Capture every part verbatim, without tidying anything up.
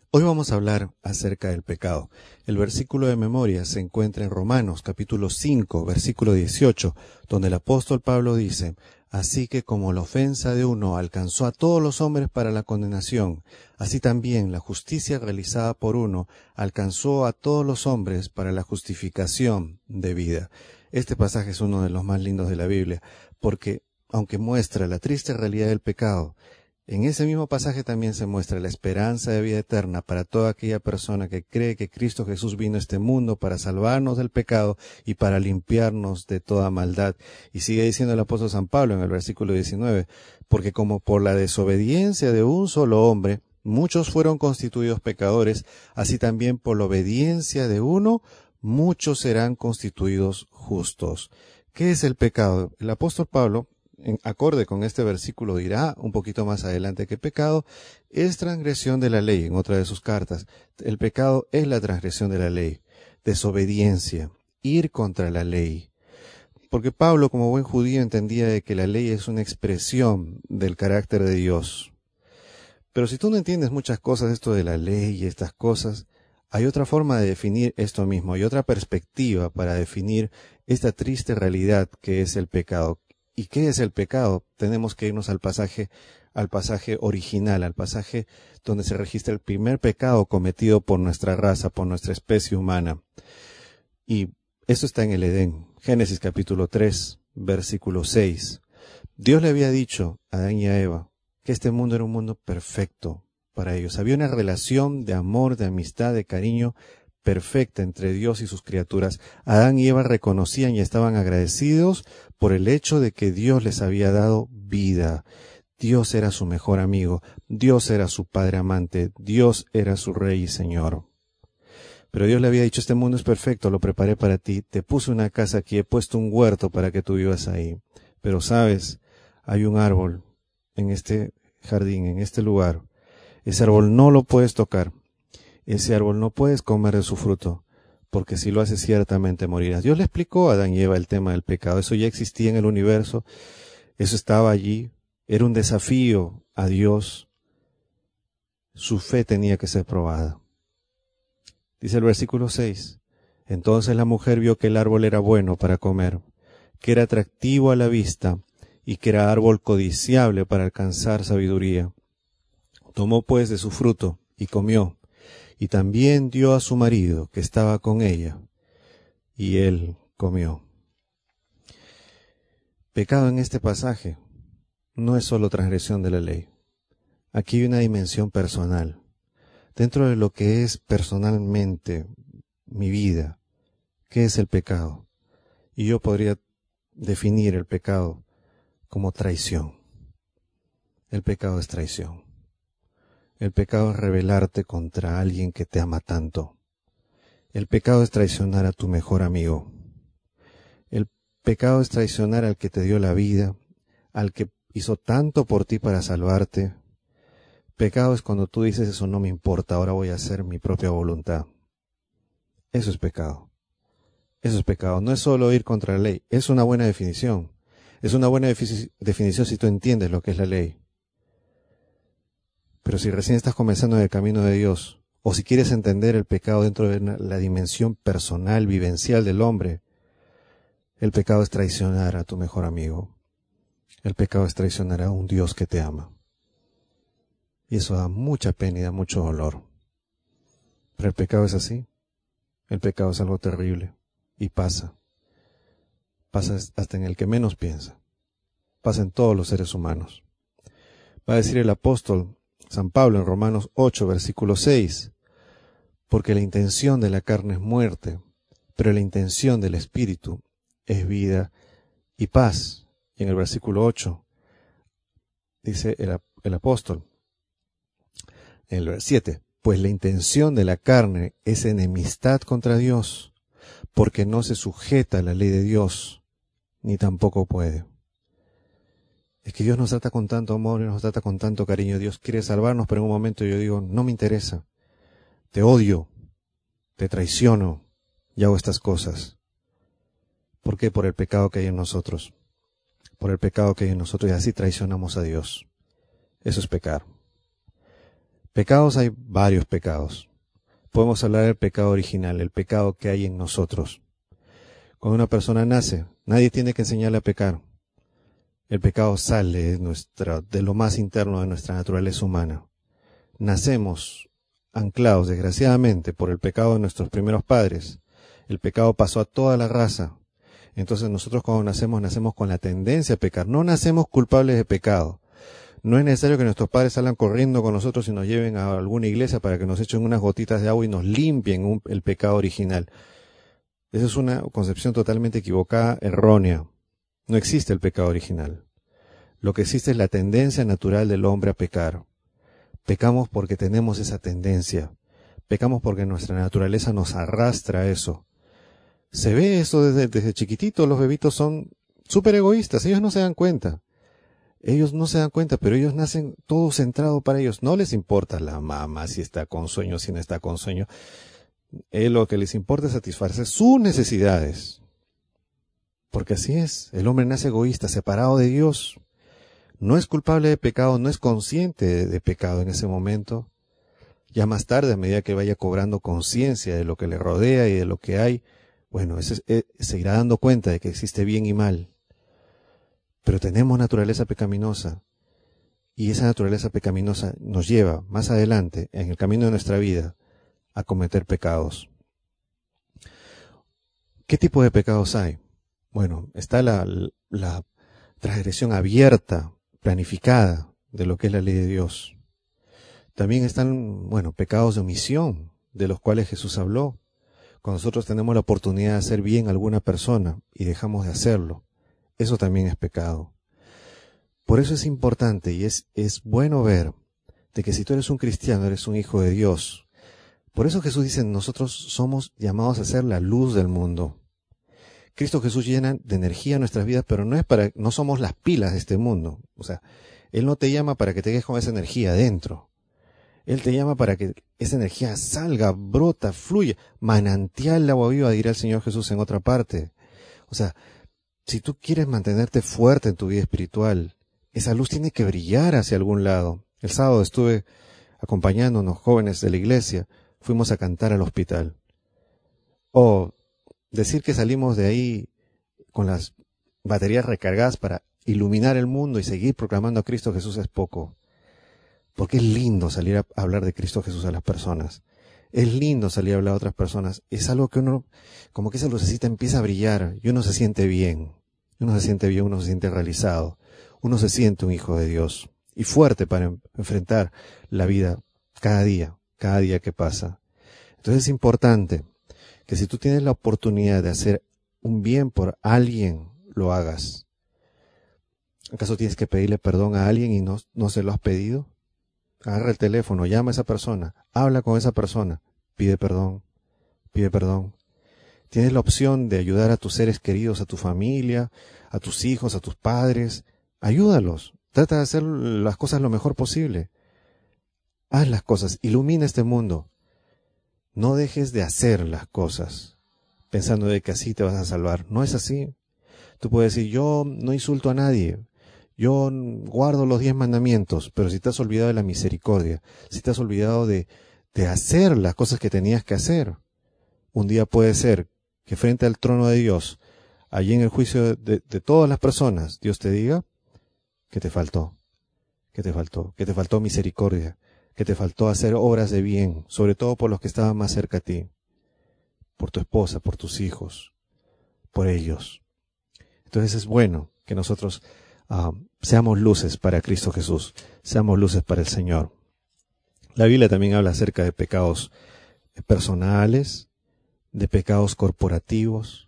Hoy vamos a hablar acerca del pecado. El versículo de memoria se encuentra en Romanos capítulo cinco, versículo dieciocho, donde el apóstol Pablo dice: Así que como la ofensa de uno alcanzó a todos los hombres para la condenación, así también la justicia realizada por uno alcanzó a todos los hombres para la justificación de vida. Este pasaje es uno de los más lindos de la Biblia, porque aunque muestra la triste realidad del pecado, en ese mismo pasaje también se muestra la esperanza de vida eterna para toda aquella persona que cree que Cristo Jesús vino a este mundo para salvarnos del pecado y para limpiarnos de toda maldad. Y sigue diciendo el apóstol San Pablo en el versículo diecinueve, porque como por la desobediencia de un solo hombre muchos fueron constituidos pecadores, así también por la obediencia de uno muchos serán constituidos justos. ¿Qué es el pecado? El apóstol Pablo, en acorde con este versículo, dirá un poquito más adelante que pecado es transgresión de la ley. En otra de sus cartas, el pecado es la transgresión de la ley, desobediencia, ir contra la ley. Porque Pablo, como buen judío, entendía de que la ley es una expresión del carácter de Dios. Pero si tú no entiendes muchas cosas, esto de la ley y estas cosas, hay otra forma de definir esto mismo, hay otra perspectiva para definir esta triste realidad que es el pecado. ¿Y qué es el pecado? Tenemos que irnos al pasaje, al pasaje original, al pasaje donde se registra el primer pecado cometido por nuestra raza, por nuestra especie humana. Y esto está en el Edén, Génesis capítulo tres, versículo seis. Dios le había dicho a Adán y a Eva que este mundo era un mundo perfecto para ellos. Había una relación de amor, de amistad, de cariño perfecta entre Dios y sus criaturas. Adán y Eva reconocían y estaban agradecidos por el hecho de que Dios les había dado vida. Dios era su mejor amigo, Dios era su padre amante, Dios era su rey y señor. Pero Dios le había dicho: este mundo es perfecto, lo preparé para ti, te puse una casa aquí, he puesto un huerto para que tú vivas ahí. Pero sabes, hay un árbol en este jardín, en este lugar. Ese árbol no lo puedes tocar. Ese árbol no puedes comer de su fruto, porque si lo haces ciertamente morirás. Dios le explicó a Adán y Eva el tema del pecado. Eso ya existía en el universo, eso estaba allí, era un desafío a Dios. Su fe tenía que ser probada. Dice el versículo seis, entonces la mujer vio que el árbol era bueno para comer, que era atractivo a la vista y que era árbol codiciable para alcanzar sabiduría. Tomó pues de su fruto y comió. Y también dio a su marido, que estaba con ella, y él comió. Pecado en este pasaje no es solo transgresión de la ley. Aquí hay una dimensión personal. Dentro de lo que es personalmente mi vida, ¿qué es el pecado? Y yo podría definir el pecado como traición. El pecado es traición. El pecado es rebelarte contra alguien que te ama tanto. El pecado es traicionar a tu mejor amigo. El pecado es traicionar al que te dio la vida, al que hizo tanto por ti para salvarte. Pecado es cuando tú dices: eso no me importa, ahora voy a hacer mi propia voluntad. Eso es pecado. Eso es pecado. No es solo ir contra la ley. Es una buena definición. Es una buena defi- definición si tú entiendes lo que es la ley. Pero si recién estás comenzando en el camino de Dios, o si quieres entender el pecado dentro de la dimensión personal, vivencial del hombre, el pecado es traicionar a tu mejor amigo. El pecado es traicionar a un Dios que te ama. Y eso da mucha pena y da mucho dolor. Pero el pecado es así. El pecado es algo terrible. Y pasa. Pasa hasta en el que menos piensa. Pasa en todos los seres humanos. Va a decir el apóstol San Pablo en Romanos ocho, versículo seis, porque la intención de la carne es muerte, pero la intención del Espíritu es vida y paz. Y en el versículo ocho dice el, el apóstol, en el siete, pues la intención de la carne es enemistad contra Dios, porque no se sujeta a la ley de Dios, ni tampoco puede. Es que Dios nos trata con tanto amor y nos trata con tanto cariño. Dios quiere salvarnos, pero en un momento yo digo: no me interesa. Te odio, te traiciono y hago estas cosas. ¿Por qué? Por el pecado que hay en nosotros. Por el pecado que hay en nosotros, y así traicionamos a Dios. Eso es pecar. Pecados hay varios pecados. Podemos hablar del pecado original, el pecado que hay en nosotros. Cuando una persona nace, nadie tiene que enseñarle a pecar. El pecado sale de, nuestra, de lo más interno de nuestra naturaleza humana. Nacemos anclados, desgraciadamente, por el pecado de nuestros primeros padres. El pecado pasó a toda la raza. Entonces nosotros cuando nacemos, nacemos con la tendencia a pecar. No nacemos culpables de pecado. No es necesario que nuestros padres salgan corriendo con nosotros y nos lleven a alguna iglesia para que nos echen unas gotitas de agua y nos limpien un, el pecado original. Esa es una concepción totalmente equivocada, errónea. No existe el pecado original. Lo que existe es la tendencia natural del hombre a pecar. Pecamos porque tenemos esa tendencia. Pecamos porque nuestra naturaleza nos arrastra a eso. Se ve eso desde, desde chiquititos. Los bebitos son súper egoístas. Ellos no se dan cuenta. Ellos no se dan cuenta, pero ellos nacen todo centrado para ellos. No les importa la mamá si está con sueño, si no está con sueño. Eh, lo que les importa es satisfacer sus necesidades. Porque así es. El hombre nace egoísta, separado de Dios. No es culpable de pecado, no es consciente de, de pecado en ese momento. Ya más tarde, a medida que vaya cobrando conciencia de lo que le rodea y de lo que hay, bueno, ese, eh, se irá dando cuenta de que existe bien y mal. Pero tenemos naturaleza pecaminosa. Y esa naturaleza pecaminosa nos lleva, más adelante, en el camino de nuestra vida, a cometer pecados. ¿Qué tipo de pecados hay? Bueno, está la, la transgresión abierta, planificada, de lo que es la ley de Dios. También están, bueno, pecados de omisión, de los cuales Jesús habló. Cuando nosotros tenemos la oportunidad de hacer bien a alguna persona y dejamos de hacerlo, eso también es pecado. Por eso es importante y es, es bueno ver de que si tú eres un cristiano, eres un hijo de Dios. Por eso Jesús dice, nosotros somos llamados a ser la luz del mundo. Cristo Jesús llena de energía nuestras vidas, pero no es para, no somos las pilas de este mundo. O sea, Él no te llama para que te quedes con esa energía adentro. Él te llama para que esa energía salga, brota, fluya. Manantial de agua viva, dirá el Señor Jesús en otra parte. O sea, si tú quieres mantenerte fuerte en tu vida espiritual, esa luz tiene que brillar hacia algún lado. El sábado estuve acompañando a unos jóvenes de la iglesia. Fuimos a cantar al hospital. O decir que salimos de ahí con las baterías recargadas para iluminar el mundo y seguir proclamando a Cristo Jesús es poco. Porque es lindo salir a hablar de Cristo Jesús a las personas. Es lindo salir a hablar a otras personas. Es algo que uno, como que esa lucecita empieza a brillar y uno se siente bien. Uno se siente bien, uno se siente realizado. Uno se siente un hijo de Dios y fuerte para enfrentar la vida cada día, cada día que pasa. Entonces es importante que si tú tienes la oportunidad de hacer un bien por alguien, lo hagas. ¿Acaso tienes que pedirle perdón a alguien y no, no se lo has pedido? Agarra el teléfono, llama a esa persona, habla con esa persona, pide perdón, pide perdón. Tienes la opción de ayudar a tus seres queridos, a tu familia, a tus hijos, a tus padres. Ayúdalos, trata de hacer las cosas lo mejor posible. Haz las cosas, ilumina este mundo. No dejes de hacer las cosas pensando de que así te vas a salvar. No es así. Tú puedes decir, yo no insulto a nadie, yo guardo los diez mandamientos, pero si te has olvidado de la misericordia, si te has olvidado de, de hacer las cosas que tenías que hacer, un día puede ser que frente al trono de Dios, allí en el juicio de, de todas las personas, Dios te diga que te faltó, que te faltó, que te faltó misericordia, que te faltó hacer obras de bien, sobre todo por los que estaban más cerca a ti, por tu esposa, por tus hijos, por ellos. Entonces es bueno que nosotros uh, seamos luces para Cristo Jesús, seamos luces para el Señor. La Biblia también habla acerca de pecados personales, de pecados corporativos.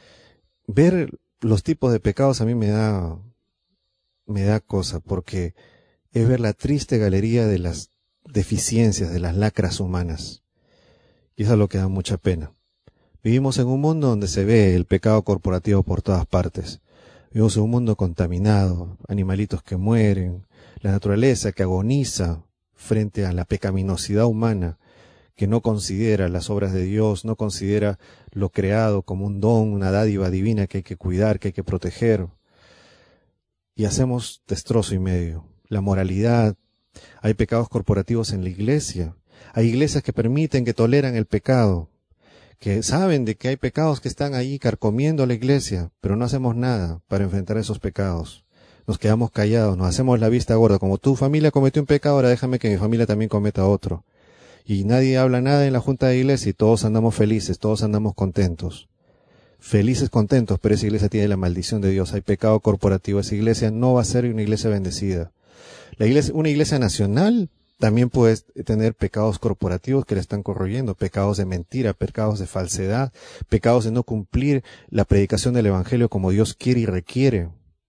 Ver los tipos de pecados a mí me da, me da cosa, porque es ver la triste galería de las deficiencias, de las lacras humanas. Y eso es lo que da mucha pena. Vivimos en un mundo donde se ve el pecado corporativo por todas partes. Vivimos en un mundo contaminado, animalitos que mueren, la naturaleza que agoniza frente a la pecaminosidad humana, que no considera las obras de Dios, no considera lo creado como un don, una dádiva divina que hay que cuidar, que hay que proteger. Y hacemos destrozo y medio. La moralidad Hay pecados corporativos en la iglesia. Hay iglesias que permiten, que toleran el pecado, que saben de que hay pecados que están ahí carcomiendo la iglesia, pero no hacemos nada para enfrentar esos pecados. Nos quedamos callados, nos hacemos la vista gorda. Como tu familia cometió un pecado, ahora déjame que mi familia también cometa otro. Y nadie habla nada en la junta de iglesia y todos andamos felices, todos andamos contentos. Felices, contentos, pero esa iglesia tiene la maldición de Dios. Hay pecado corporativo. Esa iglesia no va a ser una iglesia bendecida. La iglesia, una iglesia nacional también puede tener pecados corporativos que le están corroyendo, pecados de mentira, pecados de falsedad, pecados de no cumplir la predicación del evangelio como Dios quiere y requiere.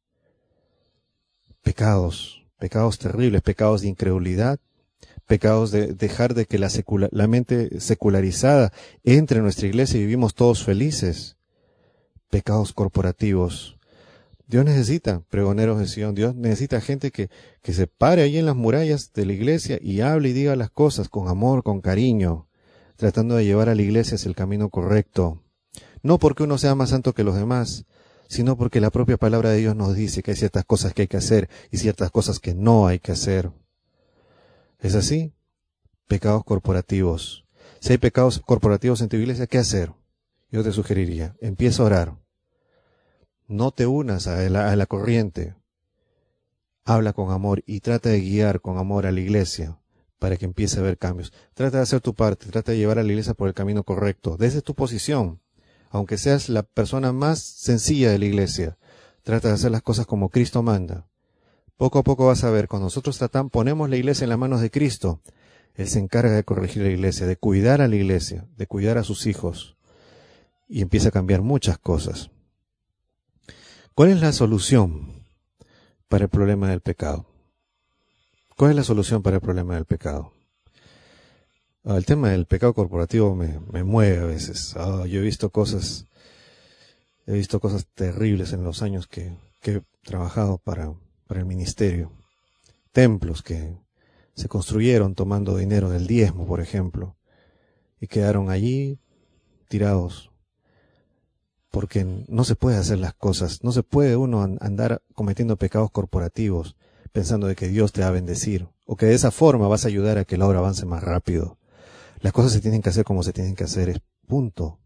Pecados, pecados terribles, pecados de incredulidad, pecados de dejar de que la, secula, la mente secularizada entre en nuestra iglesia y vivimos todos felices. Pecados corporativos. Dios necesita pregoneros de Sion. Dios necesita gente que, que se pare ahí en las murallas de la iglesia y hable y diga las cosas con amor, con cariño, tratando de llevar a la iglesia hacia el camino correcto. No porque uno sea más santo que los demás, sino porque la propia palabra de Dios nos dice que hay ciertas cosas que hay que hacer y ciertas cosas que no hay que hacer. ¿Es así? Pecados corporativos. Si hay pecados corporativos en tu iglesia, ¿qué hacer? Yo te sugeriría, empieza a orar. No te unas a la, a la corriente. Habla con amor y trata de guiar con amor a la iglesia para que empiece a haber cambios. Trata de hacer tu parte, trata de llevar a la iglesia por el camino correcto. Desde tu posición, aunque seas la persona más sencilla de la iglesia, trata de hacer las cosas como Cristo manda. Poco a poco vas a ver, cuando nosotros tratamos, ponemos la iglesia en las manos de Cristo, Él se encarga de corregir la iglesia, de cuidar a la iglesia, de cuidar a sus hijos, y empieza a cambiar muchas cosas. ¿Cuál es la solución para el problema del pecado? ¿Cuál es la solución para el problema del pecado? Ah, el tema del pecado corporativo me, me mueve a veces. Ah, yo he visto cosas, he visto cosas terribles en los años que, que he trabajado para, para el ministerio. Templos que se construyeron tomando dinero del diezmo, por ejemplo, y quedaron allí tirados. Porque no se puede hacer las cosas, no se puede uno andar cometiendo pecados corporativos pensando de que Dios te va a bendecir o que de esa forma vas a ayudar a que la obra avance más rápido. Las cosas se tienen que hacer como se tienen que hacer, es punto.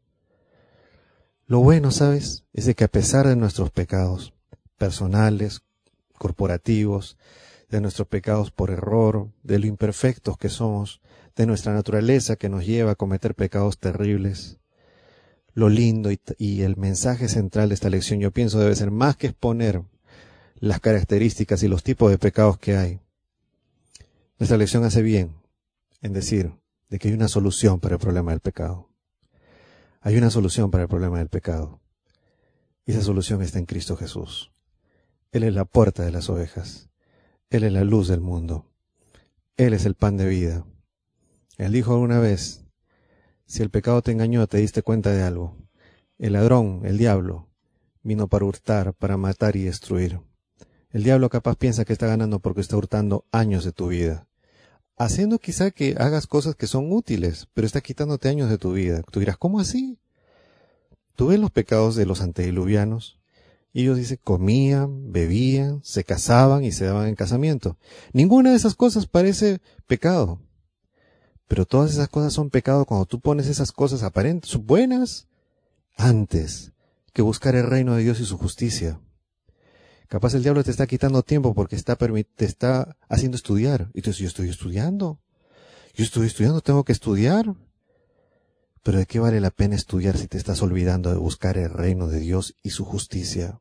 Lo bueno, ¿sabes?, es de que a pesar de nuestros pecados personales, corporativos, de nuestros pecados por error, de lo imperfectos que somos, de nuestra naturaleza que nos lleva a cometer pecados terribles, lo lindo y, y el mensaje central de esta lección, yo pienso, debe ser más que exponer las características y los tipos de pecados que hay. Nuestra lección hace bien en decir de que hay una solución para el problema del pecado. Hay una solución para el problema del pecado. Y esa solución está en Cristo Jesús. Él es la puerta de las ovejas. Él es la luz del mundo. Él es el pan de vida. Él dijo alguna vez, si el pecado te engañó, te diste cuenta de algo. El ladrón, el diablo, vino para hurtar, para matar y destruir. El diablo capaz piensa que está ganando porque está hurtando años de tu vida. Haciendo quizá que hagas cosas que son útiles, pero está quitándote años de tu vida. Tú dirás, ¿cómo así? Tú ves los pecados de los antediluvianos. Y ellos dicen, comían, bebían, se casaban y se daban en casamiento. Ninguna de esas cosas parece pecado. Pero todas esas cosas son pecado cuando tú pones esas cosas aparentes, buenas, antes que buscar el reino de Dios y su justicia. Capaz el diablo te está quitando tiempo porque está te está haciendo estudiar. Y tú dices, yo estoy estudiando. Yo estoy estudiando, tengo que estudiar. Pero ¿de qué vale la pena estudiar si te estás olvidando de buscar el reino de Dios y su justicia?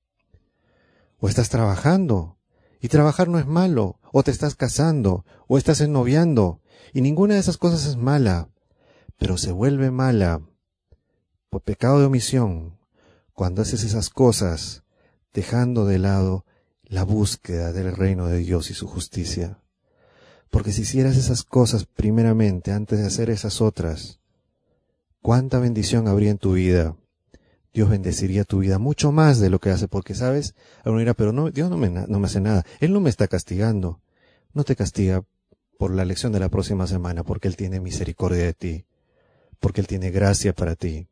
O estás trabajando, y trabajar no es malo. O te estás casando, o estás ennoviando. Y ninguna de esas cosas es mala, pero se vuelve mala por pecado de omisión cuando haces esas cosas dejando de lado la búsqueda del reino de Dios y su justicia. Porque si hicieras esas cosas primeramente antes de hacer esas otras, ¿cuánta bendición habría en tu vida? Dios bendeciría tu vida mucho más de lo que hace, porque sabes, alguno dirá, pero no, Dios no me, no me hace nada, Él no me está castigando, no te castiga por la lección de la próxima semana, porque Él tiene misericordia de ti, porque Él tiene gracia para ti.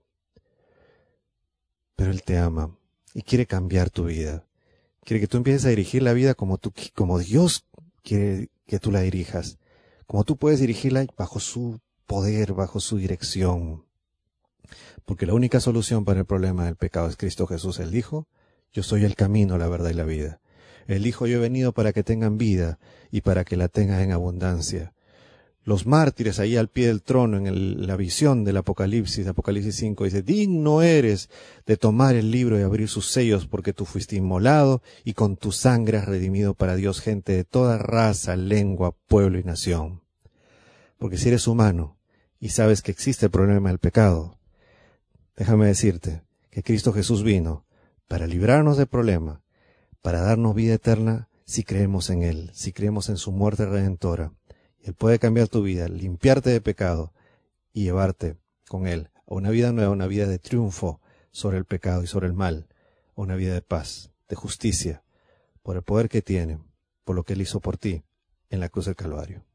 Pero Él te ama y quiere cambiar tu vida. Quiere que tú empieces a dirigir la vida como tú, como Dios quiere que tú la dirijas, como tú puedes dirigirla bajo su poder, bajo su dirección. Porque la única solución para el problema del pecado es Cristo Jesús. Él dijo, yo soy el camino, la verdad y la vida. Él dijo, yo he venido para que tengan vida y para que la tengan en abundancia. Los mártires ahí al pie del trono en el, la visión del Apocalipsis, Apocalipsis cinco, dice, digno eres de tomar el libro y abrir sus sellos porque tú fuiste inmolado y con tu sangre has redimido para Dios gente de toda raza, lengua, pueblo y nación. Porque si eres humano y sabes que existe el problema del pecado, déjame decirte que Cristo Jesús vino para librarnos del problema, para darnos vida eterna si creemos en Él, si creemos en su muerte redentora. Él puede cambiar tu vida, limpiarte de pecado y llevarte con Él a una vida nueva, una vida de triunfo sobre el pecado y sobre el mal, a una vida de paz, de justicia, por el poder que tiene, por lo que Él hizo por ti en la cruz del Calvario.